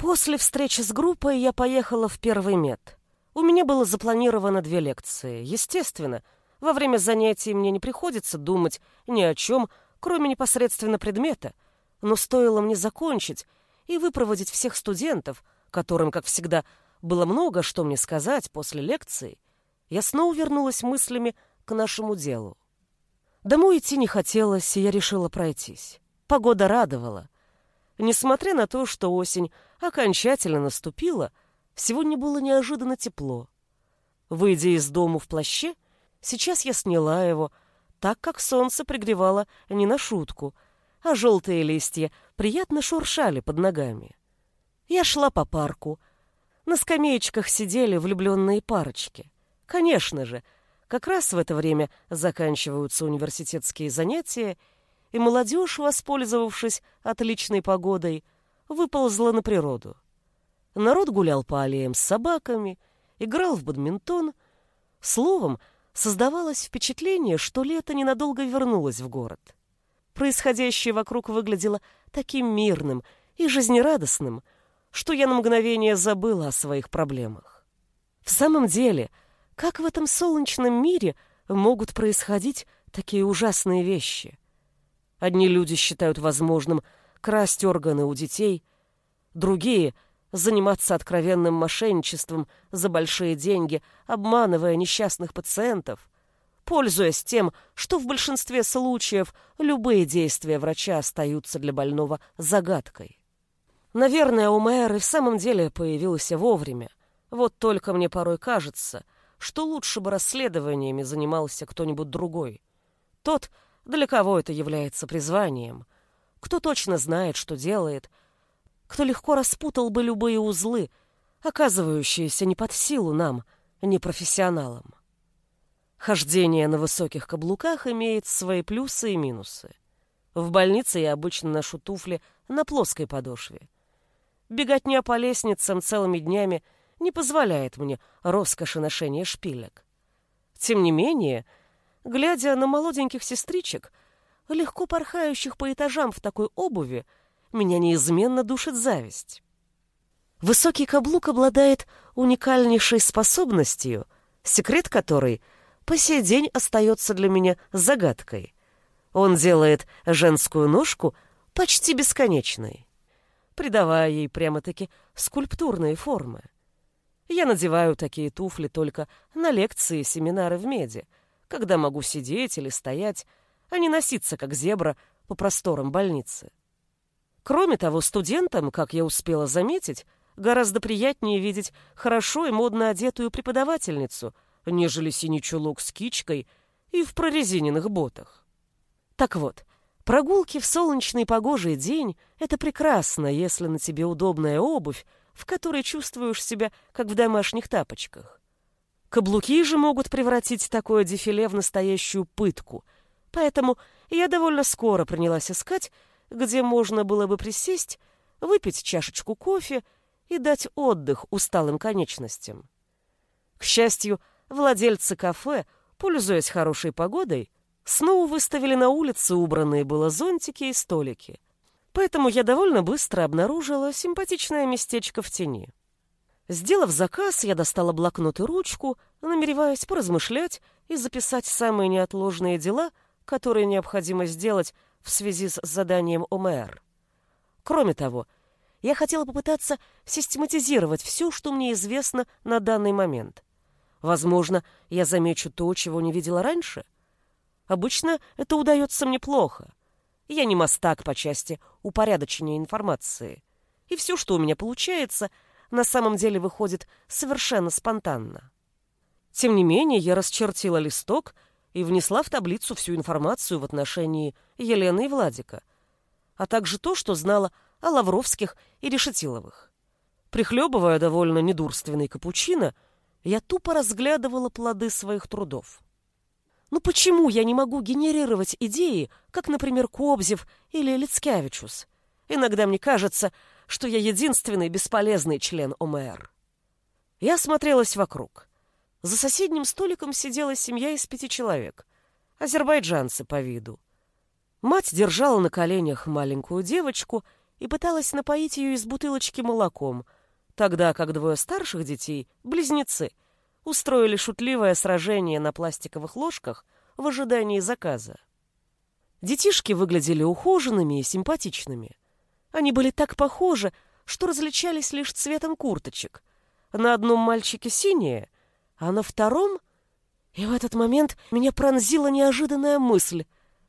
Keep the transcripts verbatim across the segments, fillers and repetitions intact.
После встречи с группой я поехала в первый мед. У меня было запланировано две лекции. Естественно, во время занятий мне не приходится думать ни о чем, кроме непосредственно предмета, но стоило мне закончить и выпроводить всех студентов, которым, как всегда, было много что мне сказать после лекции, я снова вернулась мыслями к нашему делу. Домой идти не хотелось, и я решила пройтись. Погода радовала. Несмотря на то, что осень окончательно наступила, сегодня было неожиданно тепло. Выйдя из дому в плаще, сейчас я сняла его, так как солнце пригревало не на шутку, а желтые листья приятно шуршали под ногами. Я шла по парку. На скамеечках сидели влюбленные парочки. Конечно же, как раз в это время заканчиваются университетские занятия, и молодежь, воспользовавшись отличной погодой, выползла на природу. Народ гулял по аллеям с собаками, играл в бадминтон. Словом, создавалось впечатление, что лето ненадолго вернулось в город. Происходящее вокруг выглядело таким мирным и жизнерадостным, что я на мгновение забыла о своих проблемах. В самом деле, как в этом солнечном мире могут происходить такие ужасные вещи? Одни люди считают возможным красть органы у детей, другие — заниматься откровенным мошенничеством за большие деньги, обманывая несчастных пациентов, пользуясь тем, что в большинстве случаев любые действия врача остаются для больного загадкой. Наверное, ОМР и в самом деле появился вовремя. Вот только мне порой кажется, что лучше бы расследованиями занимался кто-нибудь другой. Тот, для кого это является призванием, кто точно знает, что делает, кто легко распутал бы любые узлы, оказывающиеся не под силу нам, непрофессионалам. Хождение на высоких каблуках имеет свои плюсы и минусы. В больнице я обычно ношу туфли на плоской подошве. Беготня по лестницам целыми днями не позволяет мне роскоши ношения шпилек. Тем не менее, глядя на молоденьких сестричек, легко порхающих по этажам в такой обуви, меня неизменно душит зависть. Высокий каблук обладает уникальнейшей способностью, секрет которой по сей день остается для меня загадкой. Он делает женскую ножку почти бесконечной, придавая ей прямо-таки скульптурные формы. Я надеваю такие туфли только на лекции и семинары в меди, когда могу сидеть или стоять, а не носиться, как зебра, по просторам больницы. Кроме того, студентам, как я успела заметить, гораздо приятнее видеть хорошо и модно одетую преподавательницу, нежели синий чулок с кичкой и в прорезиненных ботах. Так вот, прогулки в солнечный погожий день — это прекрасно, если на тебе удобная обувь, в которой чувствуешь себя, как в домашних тапочках. Каблуки же могут превратить такое дефиле в настоящую пытку, поэтому я довольно скоро принялась искать, где можно было бы присесть, выпить чашечку кофе и дать отдых усталым конечностям. К счастью, владельцы кафе, пользуясь хорошей погодой, снова выставили на улице убранные было зонтики и столики, поэтому я довольно быстро обнаружила симпатичное местечко в тени. Сделав заказ, я достала блокнот и ручку, намереваясь поразмышлять и записать самые неотложные дела, которые необходимо сделать в связи с заданием ОМР. Кроме того, я хотела попытаться систематизировать все, что мне известно на данный момент. Возможно, я замечу то, чего не видела раньше. Обычно это удается мне плохо. Я не мастак по части упорядочения информации. И все, что у меня получается, на самом деле выходит совершенно спонтанно. Тем не менее, я расчертила листок и внесла в таблицу всю информацию в отношении Елены и Владика, а также то, что знала о Лавровских и Решетиловых. Прихлебывая довольно недурственный капучино, я тупо разглядывала плоды своих трудов. Ну почему я не могу генерировать идеи, как, например, Кобзев или Лицкевичус? Иногда мне кажется, что я единственный бесполезный член ОМР. Я осмотрелась вокруг. За соседним столиком сидела семья из пяти человек, азербайджанцы по виду. Мать держала на коленях маленькую девочку, и пыталась напоить ее из бутылочки молоком, тогда как двое старших детей, близнецы, устроили шутливое сражение на пластиковых ложках в ожидании заказа. Детишки выглядели ухоженными и симпатичными. Они были так похожи, что различались лишь цветом курточек. На одном мальчике синее, а на втором... И в этот момент меня пронзила неожиданная мысль.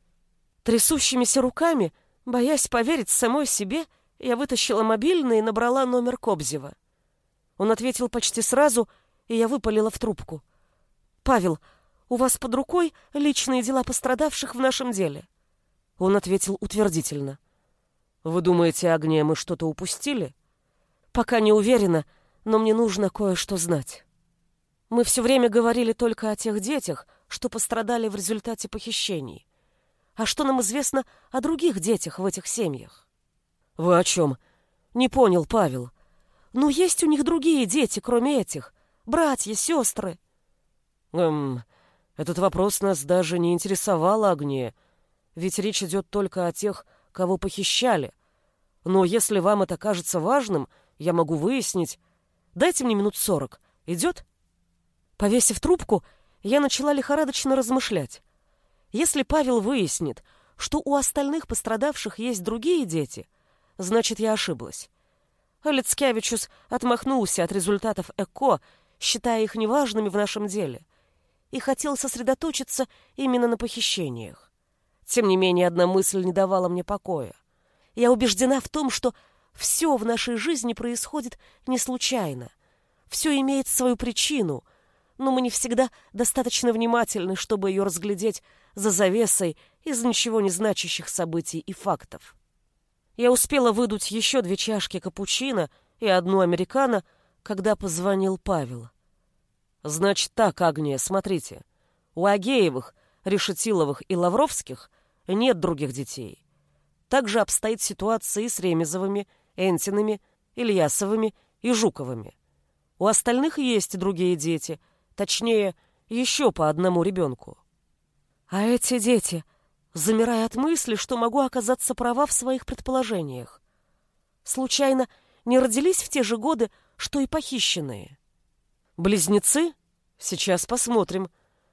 Трясущимися руками, боясь поверить самой себе, я вытащила мобильный и набрала номер Кобзева. Он ответил почти сразу, и я выпалила в трубку. «Павел, у вас под рукой личные дела пострадавших в нашем деле?» Он ответил утвердительно. «Вы думаете, Агния, мы что-то упустили?» «Пока не уверена, но мне нужно кое-что знать. Мы все время говорили только о тех детях, что пострадали в результате похищений. А что нам известно о других детях в этих семьях?» «Вы о чем?» «Не понял, Павел. Ну, есть у них другие дети, кроме этих. Братья, сестры». «Эм, этот вопрос нас даже не интересовал, Агния. Ведь речь идет только о тех, кого похищали. Но если вам это кажется важным, я могу выяснить. Дайте мне минут сорок. Идет?» Повесив трубку, я начала лихорадочно размышлять. Если Павел выяснит, что у остальных пострадавших есть другие дети, значит, я ошиблась. Лицкевичус отмахнулся от результатов ЭКО, считая их неважными в нашем деле, и хотел сосредоточиться именно на похищениях. Тем не менее, одна мысль не давала мне покоя. Я убеждена в том, что все в нашей жизни происходит не случайно. Все имеет свою причину, но мы не всегда достаточно внимательны, чтобы ее разглядеть за завесой из ничего не значащих событий и фактов. Я успела выдуть еще две чашки капучино и одну американо, когда позвонил Павел. «Значит так, Агния, смотрите. У Агеевых, Решетиловых и Лавровских нет других детей. Также обстоит ситуация и с Ремезовыми, Энтиными, Ильясовыми и Жуковыми. У остальных есть другие дети, точнее, еще по одному ребенку. А эти дети, замирая от мысли, что могу оказаться права в своих предположениях, случайно не родились в те же годы, что и похищенные? Близнецы? Сейчас посмотрим.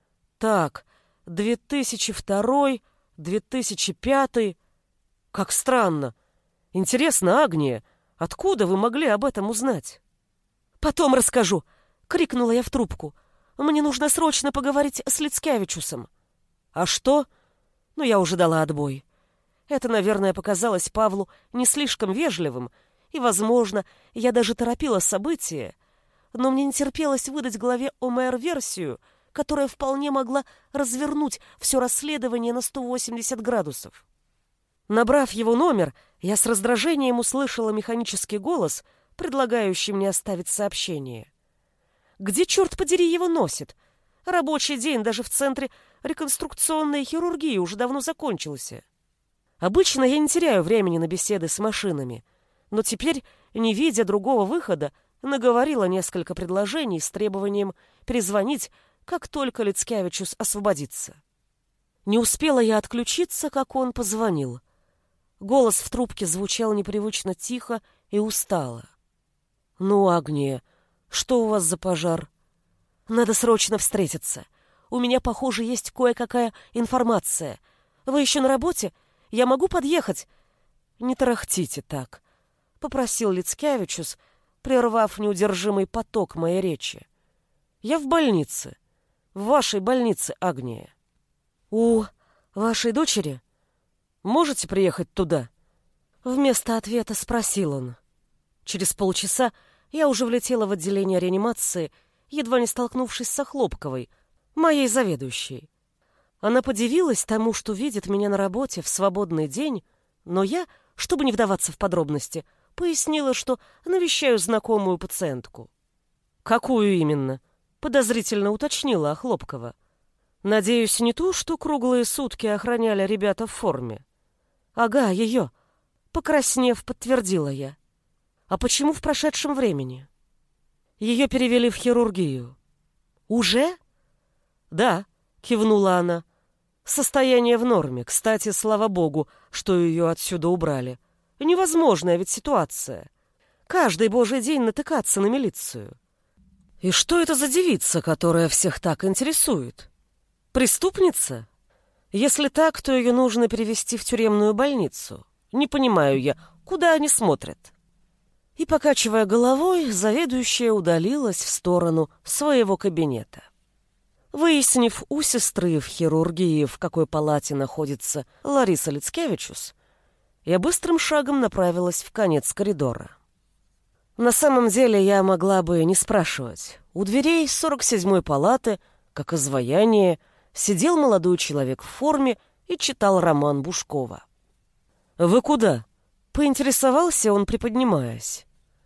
Так, две тысячи второй, две тысячи пятый. Как странно. Интересно, Агния, откуда вы могли об этом узнать? «Потом расскажу!» — крикнула я в трубку. «Мне нужно срочно поговорить с Лицкевичусом». «А что?» Ну, я уже дала отбой. Это, наверное, показалось Павлу не слишком вежливым, и, возможно, я даже торопила события, но мне не терпелось выдать главе ОМР версию, которая вполне могла развернуть все расследование на сто восемьдесят градусов. Набрав его номер, я с раздражением услышала механический голос, предлагающий мне оставить сообщение. Где, черт подери, его носит? Рабочий день даже в центре реконструкционной хирургии уже давно закончился. Обычно я не теряю времени на беседы с машинами, но теперь, не видя другого выхода, наговорила несколько предложений с требованием перезвонить, как только Лицкевичус освободится. Не успела я отключиться, как он позвонил. Голос в трубке звучал непривычно тихо и устало. «Ну, Агния, что у вас за пожар?» «Надо срочно встретиться. У меня, похоже, есть кое-какая информация. Вы еще на работе? Я могу подъехать?» «Не тарахтите так», — попросил Лицкевичус, прервав неудержимый поток моей речи. «Я в больнице. В вашей больнице, Агния». «У вашей дочери? Можете приехать туда?» Вместо ответа спросил он. Через полчаса я уже влетела в отделение реанимации, едва не столкнувшись с Охлопковой, моей заведующей. Она подивилась тому, что видит меня на работе в свободный день, но я, чтобы не вдаваться в подробности, пояснила, что навещаю знакомую пациентку. «Какую именно?» — подозрительно уточнила Охлопкова. «Надеюсь, не ту, что круглые сутки охраняли ребята в форме?» «Ага, ее», — покраснев, подтвердила я. «А почему в прошедшем времени?» «Ее перевели в хирургию». «Уже?» «Да», — кивнула она. «Состояние в норме. Кстати, слава богу, что ее отсюда убрали. Невозможная ведь ситуация. Каждый божий день натыкаться на милицию. И что это за девица, которая всех так интересует? Преступница? Если так, то ее нужно перевести в тюремную больницу. Не понимаю я, куда они смотрят. И, покачивая головой, заведующая удалилась в сторону своего кабинета. Выяснив у сестры в хирургии, в какой палате находится Лариса Лицкевичус, я быстрым шагом направилась в конец коридора. На самом деле я могла бы не спрашивать. У дверей сорок седьмой палаты, как изваяние, сидел молодой человек в форме и читал роман Бушкова. «Вы куда?» — поинтересовался он, приподнимаясь.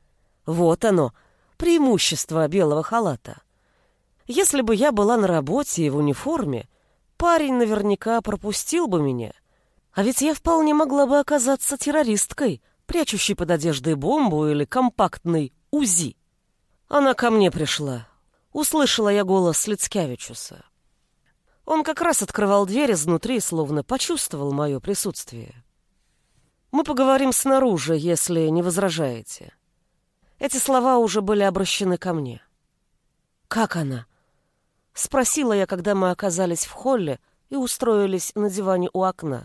Вот оно, преимущество белого халата. Если бы я была на работе и в униформе, парень наверняка пропустил бы меня. А ведь я вполне могла бы оказаться террористкой, прячущей под одеждой бомбу или компактный УЗИ. Она ко мне пришла. Услышала я голос Лицкевичуса. Он как раз открывал дверь изнутри, словно почувствовал мое присутствие. «Мы поговорим снаружи, если не возражаете». Эти слова уже были обращены ко мне. «Как она?» — спросила я, когда мы оказались в холле и устроились на диване у окна.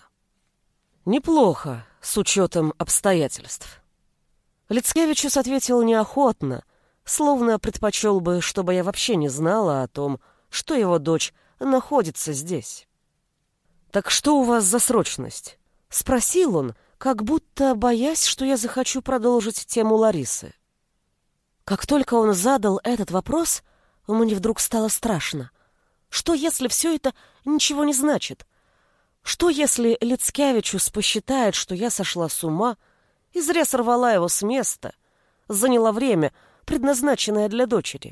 «Неплохо, с учетом обстоятельств». Лицкевичус ответил неохотно, словно предпочел бы, чтобы я вообще не знала о том, что его дочь находится здесь. «Так что у вас за срочность?» — спросил он, как будто боясь, что я захочу продолжить тему Ларисы. Как только он задал этот вопрос, мне вдруг стало страшно. Что, если все это ничего не значит? Что, если Лицкевичус посчитает, что я сошла с ума и зря сорвала его с места, заняла время, предназначенное для дочери?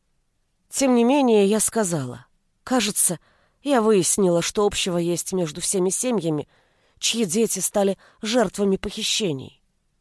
Тем не менее, я сказала. Кажется, я выяснила, что общего есть между всеми семьями, чьи дети стали жертвами похищений.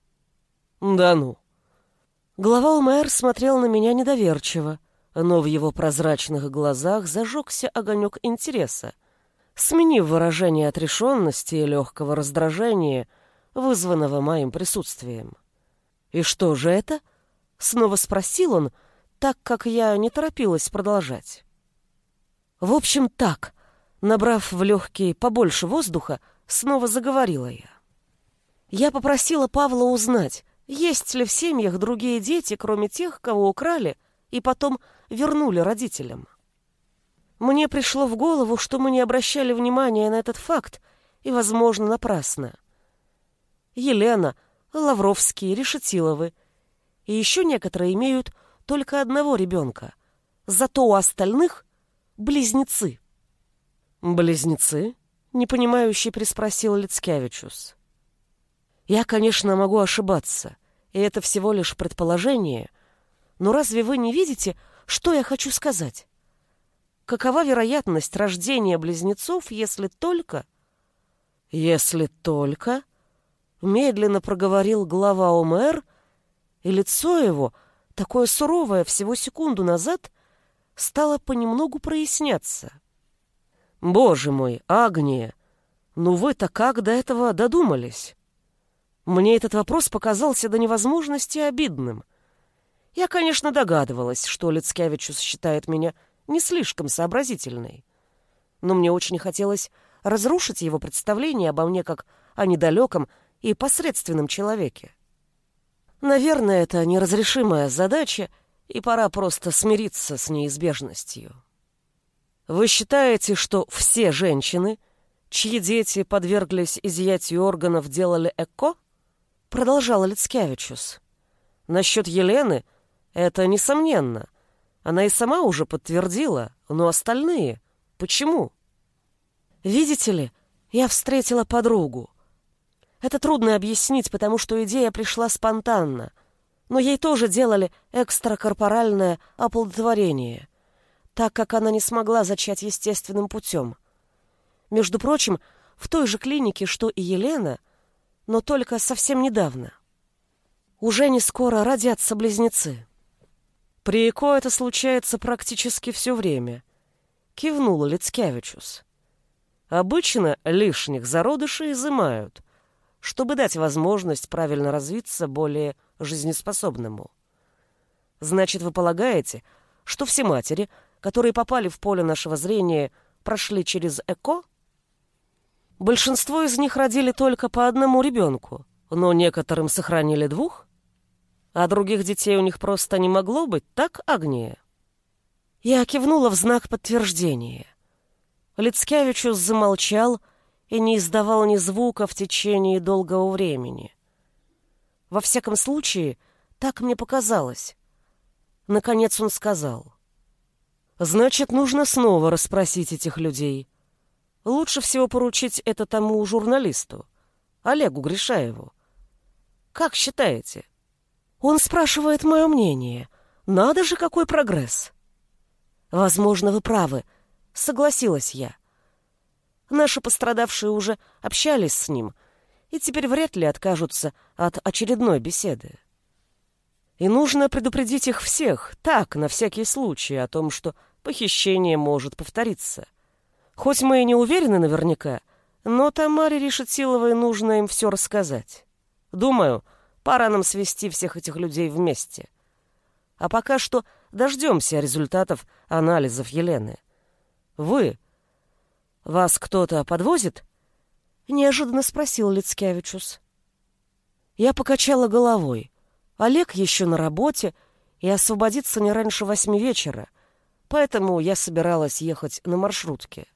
Да ну. Глава УМР смотрел на меня недоверчиво, но в его прозрачных глазах зажегся огонек интереса, сменив выражение отрешенности и легкого раздражения, вызванного моим присутствием. «И что же это?» — снова спросил он, так как я не торопилась продолжать. «В общем, так», — набрав в легкие побольше воздуха, снова заговорила я. «Я попросила Павла узнать, есть ли в семьях другие дети, кроме тех, кого украли, и потом вернули родителям. Мне пришло в голову, что мы не обращали внимания на этот факт, и, возможно, напрасно. Елена, Лавровские, Решетиловы и еще некоторые имеют только одного ребенка, зато у остальных — близнецы». «Близнецы?» — непонимающе переспросил Лицкевичус. «Я, конечно, могу ошибаться, и это всего лишь предположение, но разве вы не видите, что я хочу сказать? Какова вероятность рождения близнецов, если только...» «Если только...» — медленно проговорил глава ОМР, и лицо его, такое суровое всего секунду назад, стало понемногу проясняться. «Боже мой, Агния, ну вы-то как до этого додумались?» Мне этот вопрос показался до невозможности обидным. Я, конечно, догадывалась, что Лицкевичус считает меня не слишком сообразительной, но мне очень хотелось разрушить его представление обо мне как о недалеком и посредственном человеке. Наверное, это неразрешимая задача, и пора просто смириться с неизбежностью. Вы считаете, что все женщины, чьи дети подверглись изъятию органов, делали ЭКО? Продолжал Лицкевичус. Насчет Елены это несомненно. Она и сама уже подтвердила, но остальные почему? Видите ли, я встретила подругу. Это трудно объяснить, потому что идея пришла спонтанно, но ей тоже делали экстракорпоральное оплодотворение, так как она не смогла зачать естественным путем. Между прочим, в той же клинике, что и Елена, но только совсем недавно. Уже не скоро родятся близнецы. При ЭКО это случается практически все время, кивнула Лицкевичус. Обычно лишних зародышей изымают, чтобы дать возможность правильно развиться более жизнеспособному. Значит, вы полагаете, что все матери, которые попали в поле нашего зрения, прошли через ЭКО? Большинство из них родили только по одному ребенку, но некоторым сохранили двух, а других детей у них просто не могло быть, так, Агния? Я кивнула в знак подтверждения. Лицкевичус замолчал и не издавал ни звука в течение долгого времени. Во всяком случае, так мне показалось. Наконец он сказал: «Значит, нужно снова расспросить этих людей. Лучше всего поручить это тому журналисту, Олегу Гришаеву. Как считаете?» Он спрашивает мое мнение. Надо же, какой прогресс. Возможно, вы правы, согласилась я. Наши пострадавшие уже общались с ним и теперь вряд ли откажутся от очередной беседы. И нужно предупредить их всех, так, на всякий случай, о том, что похищение может повториться. Хоть мы и не уверены наверняка, но Тамаре Решетиловой нужно им все рассказать. Думаю, пора нам свести всех этих людей вместе. А пока что дождемся результатов анализов Елены. Вы... Вас кто-то подвозит? Неожиданно спросил Лицкевичус. Я покачала головой. Олег еще на работе и освободится не раньше восьми вечера, поэтому я собиралась ехать на маршрутке.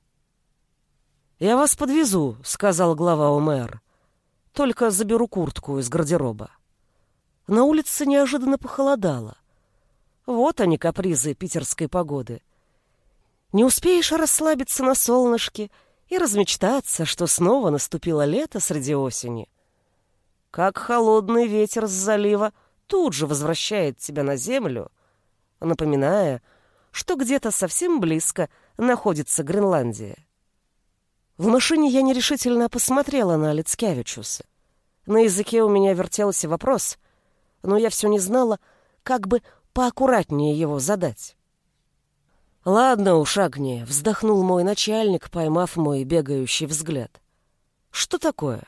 «Я вас подвезу», — сказал глава ОМР. «Только заберу куртку из гардероба». На улице неожиданно похолодало. Вот они, капризы питерской погоды. Не успеешь расслабиться на солнышке и размечтаться, что снова наступило лето среди осени. Как холодный ветер с залива тут же возвращает тебя на землю, напоминая, что где-то совсем близко находится Гренландия. В машине я нерешительно посмотрела на Лицкевичуса. На языке у меня вертелся вопрос, но я все не знала, как бы поаккуратнее его задать. «Ладно уж, Агния», — вздохнул мой начальник, поймав мой бегающий взгляд. «Что такое?»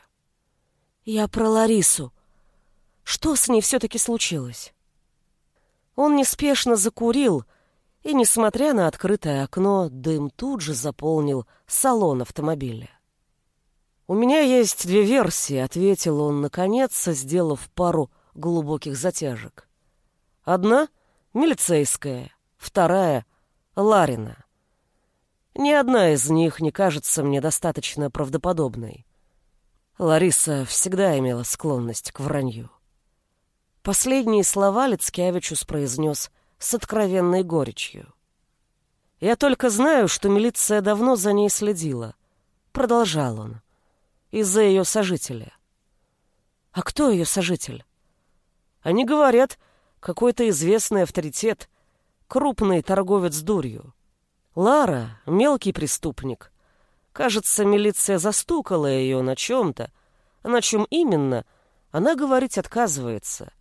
«Я про Ларису. Что с ней все-таки случилось?» Он неспешно закурил, и, несмотря на открытое окно, дым тут же заполнил салон автомобиля. «У меня есть две версии», — ответил он, наконец, сделав пару глубоких затяжек. «Одна — милицейская, вторая — Ларина. Ни одна из них не кажется мне достаточно правдоподобной. Лариса всегда имела склонность к вранью». Последние слова Лицкевичус произнес с откровенной горечью. «Я только знаю, что милиция давно за ней следила», — продолжал он, — «из-за ее сожителя». «А кто ее сожитель?» «Они говорят, какой-то известный авторитет, крупный торговец дурью. Лара — мелкий преступник. Кажется, милиция застукала ее на чем-то, на чем именно, она говорить отказывается.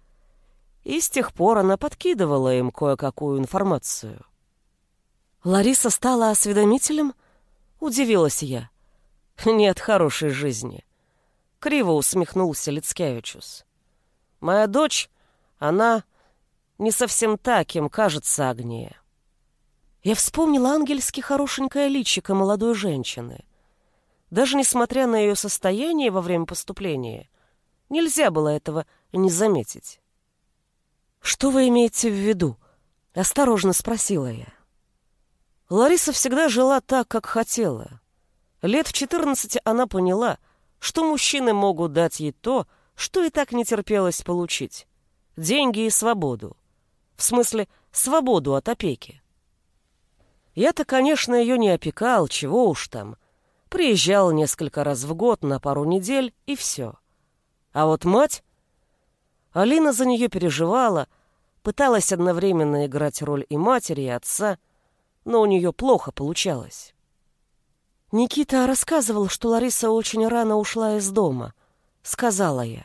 И с тех пор она подкидывала им кое-какую информацию». «Лариса стала осведомителем?» — удивилась я. «Нет хорошей жизни», — криво усмехнулся Лицкевичус. «Моя дочь, она не совсем та, кем кажется Агния». Я вспомнила ангельски хорошенькое личико молодой женщины. Даже несмотря на ее состояние во время поступления, нельзя было этого не заметить. «Что вы имеете в виду?» — осторожно спросила я. Лариса всегда жила так, как хотела. Лет в четырнадцати она поняла, что мужчины могут дать ей то, что и так не терпелось получить — деньги и свободу. В смысле, свободу от опеки. Я-то, конечно, ее не опекал, чего уж там. Приезжал несколько раз в год на пару недель, и все. А вот мать... Алина за нее переживала, пыталась одновременно играть роль и матери, и отца, но у нее плохо получалось. «Никита рассказывал, что Лариса очень рано ушла из дома», — сказала я.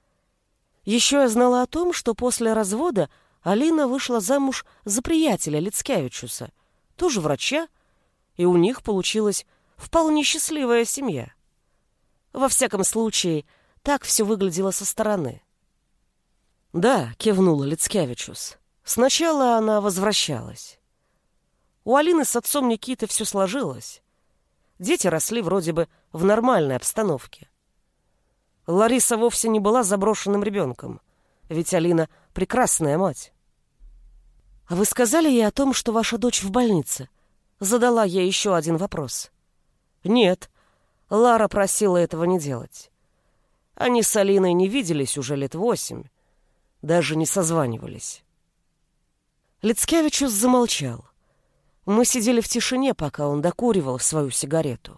Еще я знала о том, что после развода Алина вышла замуж за приятеля Лицкевичуса, тоже врача, и у них получилась вполне счастливая семья. Во всяком случае, так все выглядело со стороны. «Да», — кивнула Лицкевичус. «Сначала она возвращалась. У Алины с отцом Никиты все сложилось. Дети росли вроде бы в нормальной обстановке. Лариса вовсе не была заброшенным ребенком, ведь Алина — прекрасная мать». «А вы сказали ей о том, что ваша дочь в больнице?» Задала я еще один вопрос. «Нет, Лара просила этого не делать. Они с Алиной не виделись уже лет восемь, даже не созванивались». Лицкевичус замолчал. Мы сидели в тишине, пока он докуривал свою сигарету.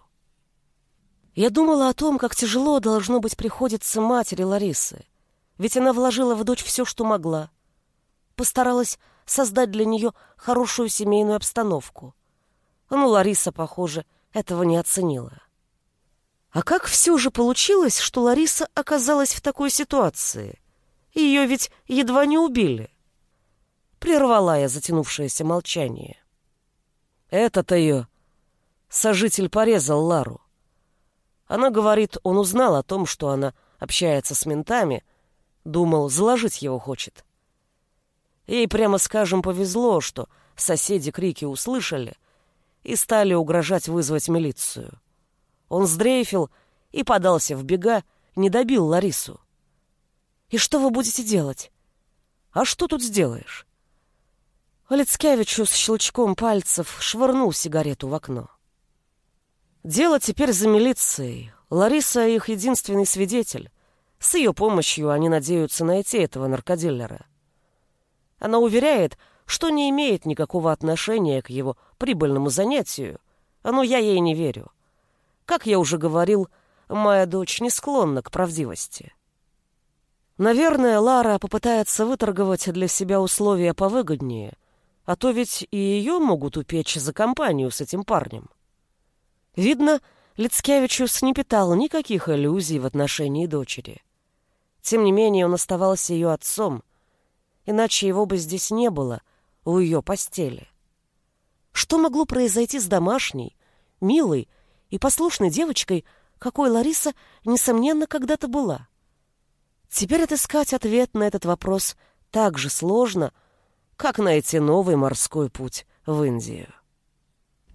Я думала о том, как тяжело должно быть приходится матери Ларисы, ведь она вложила в дочь все, что могла. Постаралась создать для нее хорошую семейную обстановку. Но Лариса, похоже, этого не оценила. А как все же получилось, что Лариса оказалась в такой ситуации? Ее ведь едва не убили. Прервала я затянувшееся молчание. Этот ее сожитель порезал Лару. Она говорит, он узнал о том, что она общается с ментами, думал, заложить его хочет. Ей, прямо скажем, повезло, что соседи крики услышали и стали угрожать вызвать милицию. Он сдрейфил и подался в бега, не добил Ларису. «И что вы будете делать?» «А что тут сделаешь?» Лицкевичус с щелчком пальцев швырнул сигарету в окно. «Дело теперь за милицией. Лариса — их единственный свидетель. С ее помощью они надеются найти этого наркодилера. Она уверяет, что не имеет никакого отношения к его прибыльному занятию, но я ей не верю. Как я уже говорил, моя дочь не склонна к правдивости. Наверное, Лара попытается выторговать для себя условия повыгоднее, а то ведь и ее могут упечь за компанию с этим парнем». Видно, Лицкевичус не питал никаких иллюзий в отношении дочери. Тем не менее, он оставался ее отцом, иначе его бы здесь не было у ее постели. Что могло произойти с домашней, милой и послушной девочкой, какой Лариса, несомненно, когда-то была? Теперь отыскать ответ на этот вопрос так же сложно, как найти новый морской путь в Индию.